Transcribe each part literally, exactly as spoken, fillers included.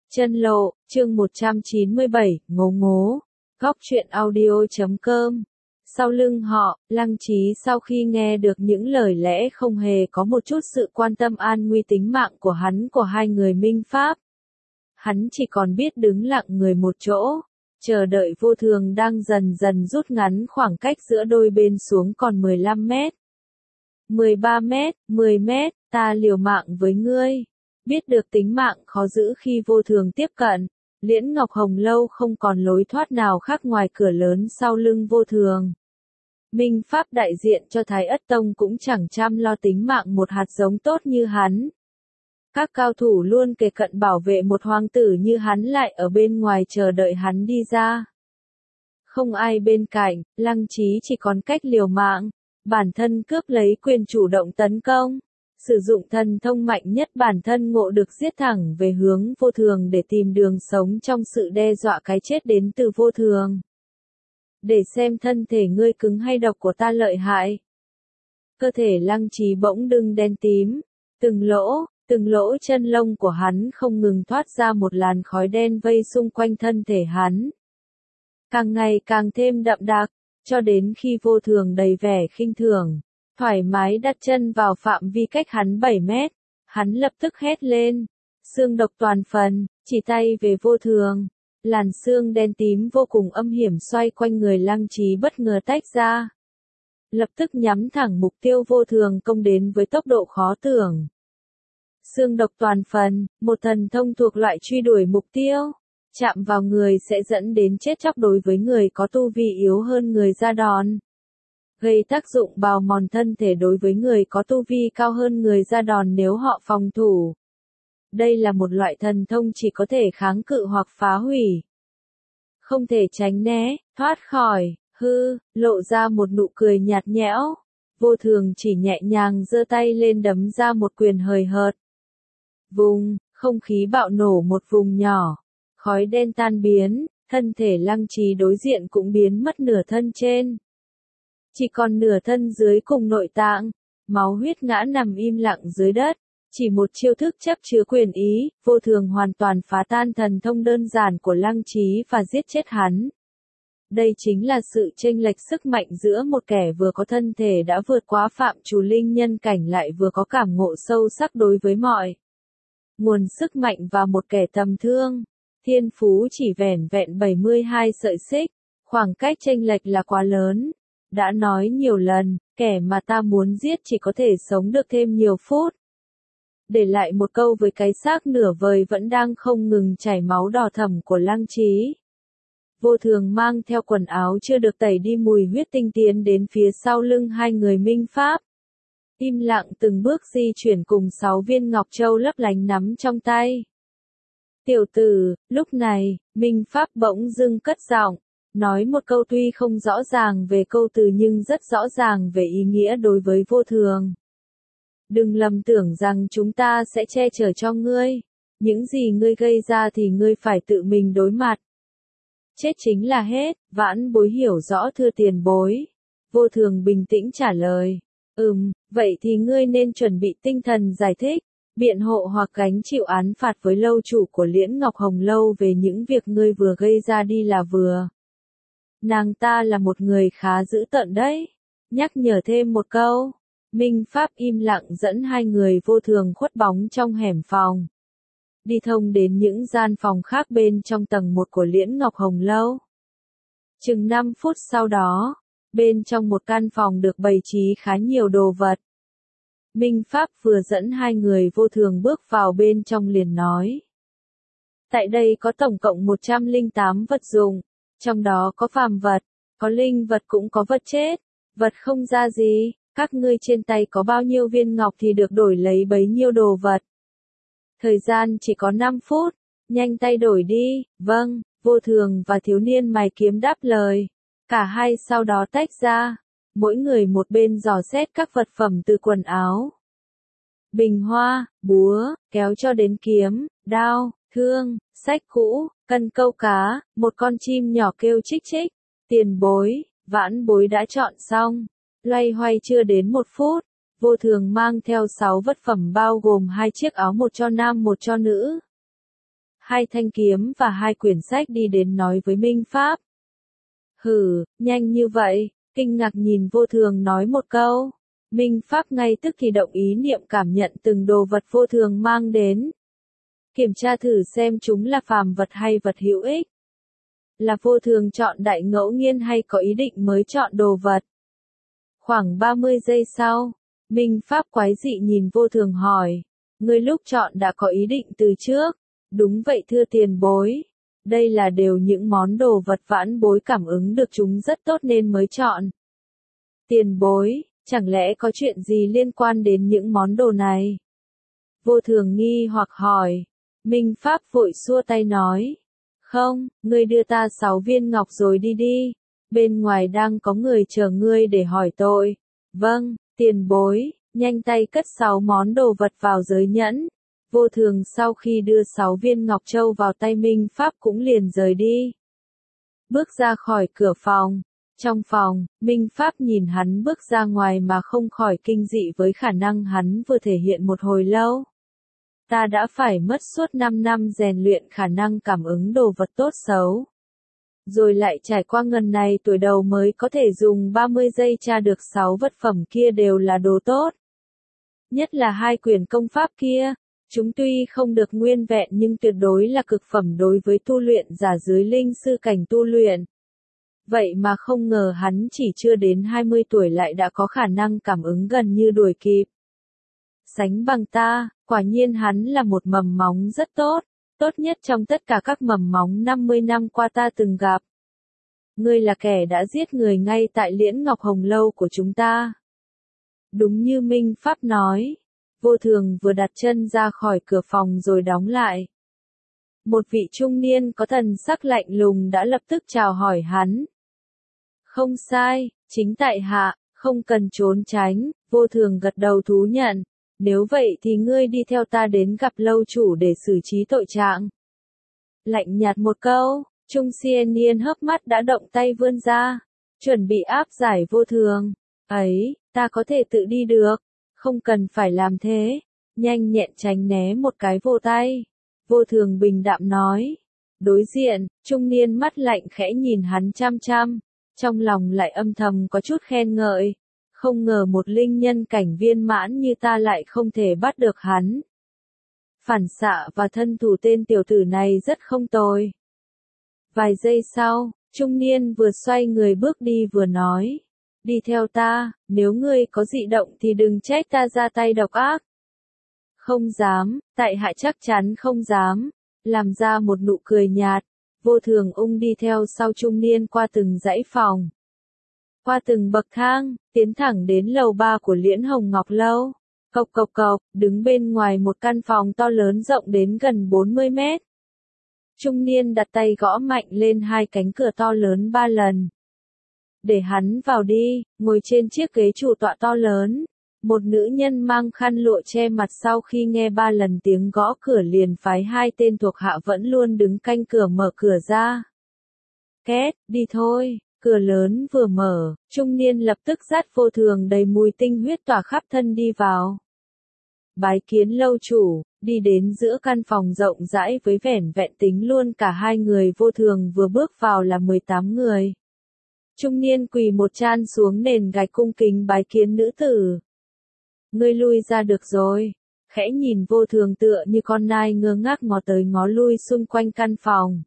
Chân lộ, chương một trăm chín mươi bảy, ngố ngố. Góc truyện audio chấm com. Sau lưng họ, Lăng Trí sau khi nghe được những lời lẽ không hề có một chút sự quan tâm an nguy tính mạng của hắn của hai người Minh Pháp. Hắn chỉ còn biết đứng lặng người một chỗ, chờ đợi Vô Thường đang dần dần rút ngắn khoảng cách giữa đôi bên xuống còn mười lăm mét. mười ba mét, mười mét, ta liều mạng với ngươi. Biết được tính mạng khó giữ khi Vô Thường tiếp cận, Liễn Ngọc Hồng Lâu không còn lối thoát nào khác ngoài cửa lớn sau lưng Vô Thường. Minh Pháp đại diện cho Thái Ất Tông cũng chẳng chăm lo tính mạng một hạt giống tốt như hắn. Các cao thủ luôn kề cận bảo vệ một hoàng tử như hắn lại ở bên ngoài chờ đợi hắn đi ra. Không ai bên cạnh, Lăng Trí chỉ còn cách liều mạng, bản thân cướp lấy quyền chủ động tấn công. Sử dụng thần thông mạnh nhất bản thân ngộ được giết thẳng về hướng Vô Thường để tìm đường sống trong sự đe dọa cái chết đến từ Vô Thường. Để xem thân thể ngươi cứng hay độc của ta lợi hại. Cơ thể Lăng Trí bỗng đưng đen tím, từng lỗ, từng lỗ chân lông của hắn không ngừng thoát ra một làn khói đen vây xung quanh thân thể hắn. Càng ngày càng thêm đậm đặc, cho đến khi Vô Thường đầy vẻ khinh thường, thoải mái đặt chân vào phạm vi cách hắn bảy mét, hắn lập tức hét lên, xương độc toàn phần, chỉ tay về Vô Thường. Làn xương đen tím vô cùng âm hiểm xoay quanh người Lăng Trí bất ngờ tách ra. Lập tức nhắm thẳng mục tiêu Vô Thường công đến với tốc độ khó tưởng. Xương độc toàn phần, một thần thông thuộc loại truy đuổi mục tiêu. Chạm vào người sẽ dẫn đến chết chóc đối với người có tu vi yếu hơn người ra đòn. Gây tác dụng bào mòn thân thể đối với người có tu vi cao hơn người ra đòn nếu họ phòng thủ. Đây là một loại thần thông chỉ có thể kháng cự hoặc phá hủy. Không thể tránh né, thoát khỏi, hư, lộ ra một nụ cười nhạt nhẽo. Vô Thường chỉ nhẹ nhàng giơ tay lên đấm ra một quyền hời hợt. Vùng, không khí bạo nổ một vùng nhỏ. Khói đen tan biến, thân thể Lăng Trí đối diện cũng biến mất nửa thân trên. Chỉ còn nửa thân dưới cùng nội tạng, máu huyết ngã nằm im lặng dưới đất. Chỉ một chiêu thức chấp chứa quyền ý, Vô Thường hoàn toàn phá tan thần thông đơn giản của Lăng Trí và giết chết hắn. Đây chính là sự chênh lệch sức mạnh giữa một kẻ vừa có thân thể đã vượt quá phạm trù linh nhân cảnh lại vừa có cảm ngộ sâu sắc đối với mọi nguồn sức mạnh và một kẻ tầm thương. Thiên phú chỉ vẻn vẹn bảy mươi hai sợi xích, khoảng cách chênh lệch là quá lớn. Đã nói nhiều lần, kẻ mà ta muốn giết chỉ có thể sống được thêm nhiều phút. Để lại một câu với cái xác nửa vời vẫn đang không ngừng chảy máu đỏ thẫm của Lăng Trí. Vô Thường mang theo quần áo chưa được tẩy đi mùi huyết tinh tiến đến phía sau lưng hai người Minh Pháp. Im lặng từng bước di chuyển cùng sáu viên ngọc châu lấp lánh nắm trong tay. Tiểu tử, lúc này, Minh Pháp bỗng dưng cất giọng, nói một câu tuy không rõ ràng về câu từ nhưng rất rõ ràng về ý nghĩa đối với Vô Thường. Đừng lầm tưởng rằng chúng ta sẽ che chở cho ngươi. Những gì ngươi gây ra thì ngươi phải tự mình đối mặt. Chết chính là hết, vãn bối hiểu rõ thưa tiền bối. Vô Thường bình tĩnh trả lời. Ừm, vậy thì ngươi nên chuẩn bị tinh thần giải thích, biện hộ hoặc gánh chịu án phạt với lâu chủ của Liễn Ngọc Hồng Lâu về những việc ngươi vừa gây ra đi là vừa. Nàng ta là một người khá dữ tợn đấy. Nhắc nhở thêm một câu. Minh Pháp im lặng dẫn hai người Vô Thường khuất bóng trong hẻm phòng. Đi thông đến những gian phòng khác bên trong tầng một của Liễn Ngọc Hồng Lâu. Chừng năm phút sau đó, bên trong một căn phòng được bày trí khá nhiều đồ vật. Minh Pháp vừa dẫn hai người Vô Thường bước vào bên trong liền nói. Tại đây có tổng cộng một trăm lẻ tám vật dụng, trong đó có phàm vật, có linh vật cũng có vật chết, vật không ra gì. Các ngươi trên tay có bao nhiêu viên ngọc thì được đổi lấy bấy nhiêu đồ vật. Thời gian chỉ có năm phút, nhanh tay đổi đi. Vâng, Vô Thường và thiếu niên mày kiếm đáp lời. Cả hai sau đó tách ra, mỗi người một bên dò xét các vật phẩm từ quần áo, bình hoa, búa, kéo cho đến kiếm, đao, thương, sách cũ, cân câu cá, một con chim nhỏ kêu chích chích. Tiền bối, vãn bối đã chọn xong. Loay hoay chưa đến một phút, Vô Thường mang theo sáu vật phẩm bao gồm hai chiếc áo một cho nam một cho nữ. hai thanh kiếm và hai quyển sách đi đến nói với Minh Pháp. Hừ, nhanh như vậy, kinh ngạc nhìn Vô Thường nói một câu. Minh Pháp ngay tức thì động ý niệm cảm nhận từng đồ vật Vô Thường mang đến. Kiểm tra thử xem chúng là phàm vật hay vật hữu ích. Là Vô Thường chọn đại ngẫu nhiên hay có ý định mới chọn đồ vật. Khoảng ba mươi giây sau, Minh Pháp quái dị nhìn Vô Thường hỏi. Ngươi lúc chọn đã có ý định từ trước. Đúng vậy thưa tiền bối. Đây là đều những món đồ vật vãn bối cảm ứng được chúng rất tốt nên mới chọn. Tiền bối, chẳng lẽ có chuyện gì liên quan đến những món đồ này? Vô Thường nghi hoặc hỏi. Minh Pháp vội xua tay nói. Không, ngươi đưa ta sáu viên ngọc rồi đi đi. Bên ngoài đang có người chờ ngươi để hỏi tội. Vâng, tiền bối, nhanh tay cất sáu món đồ vật vào giới nhẫn. Vô Thường sau khi đưa sáu viên ngọc châu vào tay Minh Pháp cũng liền rời đi. Bước ra khỏi cửa phòng. Trong phòng, Minh Pháp nhìn hắn bước ra ngoài mà không khỏi kinh dị với khả năng hắn vừa thể hiện một hồi lâu. Ta đã phải mất suốt năm năm rèn luyện khả năng cảm ứng đồ vật tốt xấu. Rồi lại trải qua ngần này tuổi đầu mới có thể dùng ba mươi giây tra được sáu vật phẩm kia đều là đồ tốt. Nhất là hai quyển công pháp kia, chúng tuy không được nguyên vẹn nhưng tuyệt đối là cực phẩm đối với tu luyện giả dưới linh sư cảnh tu luyện. Vậy mà không ngờ hắn chỉ chưa đến hai mươi tuổi lại đã có khả năng cảm ứng gần như đuổi kịp. Sánh bằng ta, quả nhiên hắn là một mầm móng rất tốt, tốt nhất trong tất cả các mầm móng năm mươi năm qua ta từng gặp. Ngươi là kẻ đã giết người ngay tại Liễn Ngọc Hồng Lâu của chúng ta. Đúng như Minh Pháp nói, Vô Thường vừa đặt chân ra khỏi cửa phòng rồi đóng lại. Một vị trung niên có thần sắc lạnh lùng đã lập tức chào hỏi hắn. Không sai, chính tại hạ, không cần trốn tránh, Vô Thường gật đầu thú nhận. Nếu vậy thì ngươi đi theo ta đến gặp lâu chủ để xử trí tội trạng. Lạnh nhạt một câu, Trung Xiên Niên hớp mắt đã động tay vươn ra, chuẩn bị áp giải Vô Thường. Ấy, ta có thể tự đi được, không cần phải làm thế. Nhanh nhẹn tránh né một cái vô tay. Vô Thường bình đạm nói. Đối diện, trung niên mắt lạnh khẽ nhìn hắn chăm chăm, trong lòng lại âm thầm có chút khen ngợi. Không ngờ một linh nhân cảnh viên mãn như ta lại không thể bắt được hắn. Phản xạ và thân thủ tên tiểu tử này rất không tồi. Vài giây sau, trung niên vừa xoay người bước đi vừa nói. Đi theo ta, nếu ngươi có dị động thì đừng trách ta ra tay độc ác. Không dám, tại hạ chắc chắn không dám. Làm ra một nụ cười nhạt, Vô Thường ung đi theo sau trung niên qua từng dãy phòng. Qua từng bậc thang, tiến thẳng đến lầu ba của Liễn Hồng Ngọc Lâu. Cộc cộc cộc, đứng bên ngoài một căn phòng to lớn rộng đến gần bốn mươi mét. Trung niên đặt tay gõ mạnh lên hai cánh cửa to lớn ba lần. Để hắn vào đi, ngồi trên chiếc ghế chủ tọa to lớn. Một nữ nhân mang khăn lụa che mặt sau khi nghe ba lần tiếng gõ cửa liền phái hai tên thuộc hạ vẫn luôn đứng canh cửa mở cửa ra. Két, đi thôi. Cửa lớn vừa mở, trung niên lập tức dắt Vô Thường đầy mùi tinh huyết tỏa khắp thân đi vào. Bái kiến lâu chủ, đi đến giữa căn phòng rộng rãi với vẻn vẹn tính luôn cả hai người Vô Thường vừa bước vào là mười tám người. Trung niên quỳ một chan xuống nền gạch cung kính bái kiến nữ tử. Ngươi lui ra được rồi, khẽ nhìn Vô Thường tựa như con nai ngơ ngác ngó tới ngó lui xung quanh căn phòng.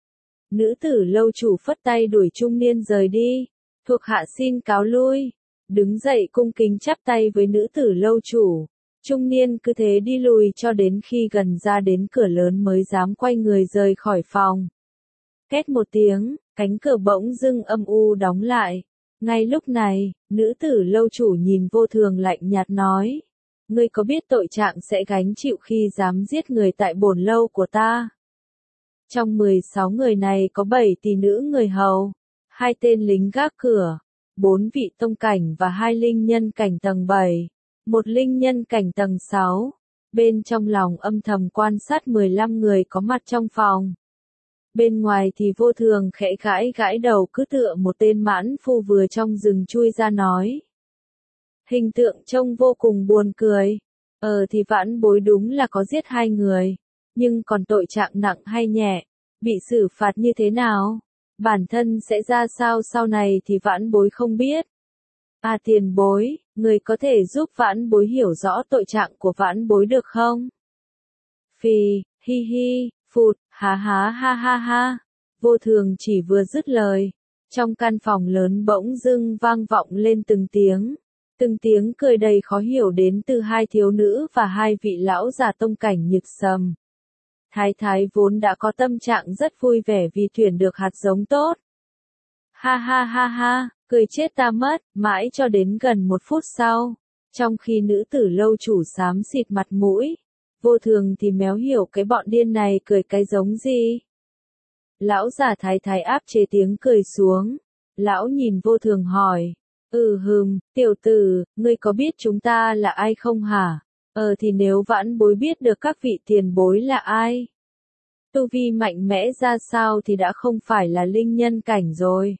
Nữ tử lâu chủ phất tay đuổi trung niên rời đi, thuộc hạ xin cáo lui, đứng dậy cung kính chắp tay với nữ tử lâu chủ, trung niên cứ thế đi lùi cho đến khi gần ra đến cửa lớn mới dám quay người rời khỏi phòng. Két một tiếng, cánh cửa bỗng dưng âm u đóng lại, ngay lúc này, nữ tử lâu chủ nhìn Vô Thường lạnh nhạt nói, ngươi có biết tội trạng sẽ gánh chịu khi dám giết người tại bổn lâu của ta? Trong mười sáu người này có bảy tỷ nữ người hầu, hai tên lính gác cửa, bốn vị tông cảnh và hai linh nhân cảnh tầng bảy, một linh nhân cảnh tầng sáu. Bên trong lòng âm thầm quan sát mười lăm người có mặt trong phòng. Bên ngoài thì Vô Thường khẽ gãi gãi đầu cứ tựa một tên mãn phu vừa trong rừng chui ra nói. Hình tượng trông vô cùng buồn cười. Ờ thì vãn bối đúng là có giết hai người. Nhưng còn tội trạng nặng hay nhẹ, bị xử phạt như thế nào, bản thân sẽ ra sao sau này thì vãn bối không biết. À tiền bối, người có thể giúp vãn bối hiểu rõ tội trạng của vãn bối được không? Phì, hi hi, phụt, há há ha ha ha. Vô Thường chỉ vừa dứt lời, trong căn phòng lớn bỗng dưng vang vọng lên từng tiếng. Từng tiếng cười đầy khó hiểu đến từ hai thiếu nữ và hai vị lão già tông cảnh Nhược Sầm. Thái thái vốn đã có tâm trạng rất vui vẻ vì tuyển được hạt giống tốt. Ha ha ha ha, cười chết ta mất, mãi cho đến gần một phút sau. Trong khi nữ tử lâu chủ xám xịt mặt mũi, Vô Thường thì méo hiểu cái bọn điên này cười cái giống gì. Lão già thái thái áp chế tiếng cười xuống. Lão nhìn Vô Thường hỏi. Ừ hừm, tiểu tử, ngươi có biết chúng ta là ai không hả? Ờ thì nếu vãn bối biết được các vị tiền bối là ai, tu vi mạnh mẽ ra sao thì đã không phải là linh nhân cảnh rồi.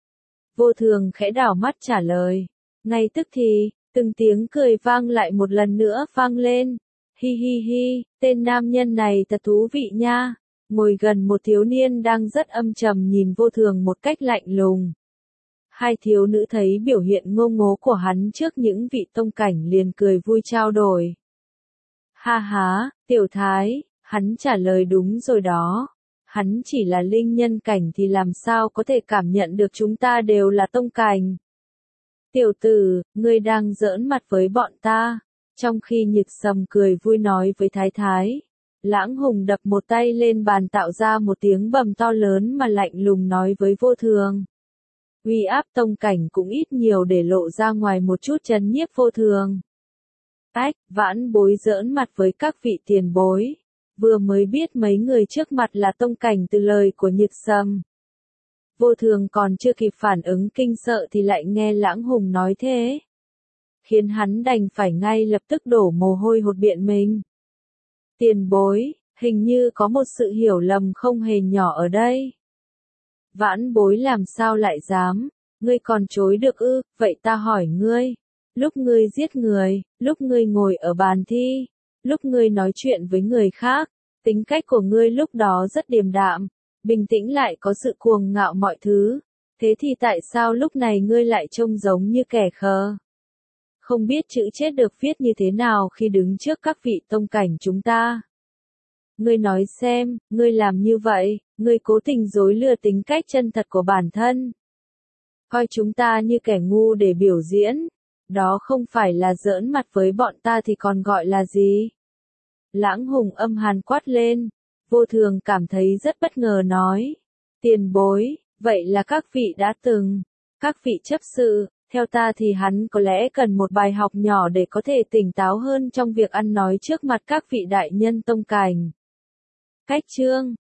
Vô Thường khẽ đảo mắt trả lời. Ngay tức thì, từng tiếng cười vang lại một lần nữa vang lên. Hi hi hi, tên nam nhân này thật thú vị nha. Ngồi gần một thiếu niên đang rất âm trầm nhìn Vô Thường một cách lạnh lùng. Hai thiếu nữ thấy biểu hiện ngô ngố của hắn trước những vị tông cảnh liền cười vui trao đổi. Ha há, tiểu thái, hắn trả lời đúng rồi đó. Hắn chỉ là linh nhân cảnh thì làm sao có thể cảm nhận được chúng ta đều là tông cảnh. Tiểu tử, ngươi đang giỡn mặt với bọn ta. Trong khi Nhược Sầm cười vui nói với thái thái, Lãng Hùng đập một tay lên bàn tạo ra một tiếng bầm to lớn mà lạnh lùng nói với Vô Thường. Uy áp tông cảnh cũng ít nhiều để lộ ra ngoài một chút trấn nhiếp Vô Thường. Ách, vãn bối giỡn mặt với các vị tiền bối. Vừa mới biết mấy người trước mặt là tông cảnh từ lời của Nhược Sầm. Vô Thường còn chưa kịp phản ứng kinh sợ thì lại nghe Lãng Hùng nói thế. Khiến hắn đành phải ngay lập tức đổ mồ hôi hột biện mình. Tiền bối, hình như có một sự hiểu lầm không hề nhỏ ở đây. Vãn bối làm sao lại dám, ngươi còn chối được ư, vậy ta hỏi ngươi. Lúc ngươi giết người, lúc ngươi ngồi ở bàn thi, lúc ngươi nói chuyện với người khác, tính cách của ngươi lúc đó rất điềm đạm, bình tĩnh lại có sự cuồng ngạo mọi thứ. Thế thì tại sao lúc này ngươi lại trông giống như kẻ khờ? Không biết chữ chết được viết như thế nào khi đứng trước các vị tông cảnh chúng ta. Ngươi nói xem, ngươi làm như vậy, ngươi cố tình dối lừa tính cách chân thật của bản thân. Coi chúng ta như kẻ ngu để biểu diễn. Đó không phải là giỡn mặt với bọn ta thì còn gọi là gì? Lãng Hùng âm hàn quát lên. Vô Thường cảm thấy rất bất ngờ nói. Tiền bối, vậy là các vị đã từng. Các vị chấp sự, theo ta thì hắn có lẽ cần một bài học nhỏ để có thể tỉnh táo hơn trong việc ăn nói trước mặt các vị đại nhân tông cảnh. Cách chương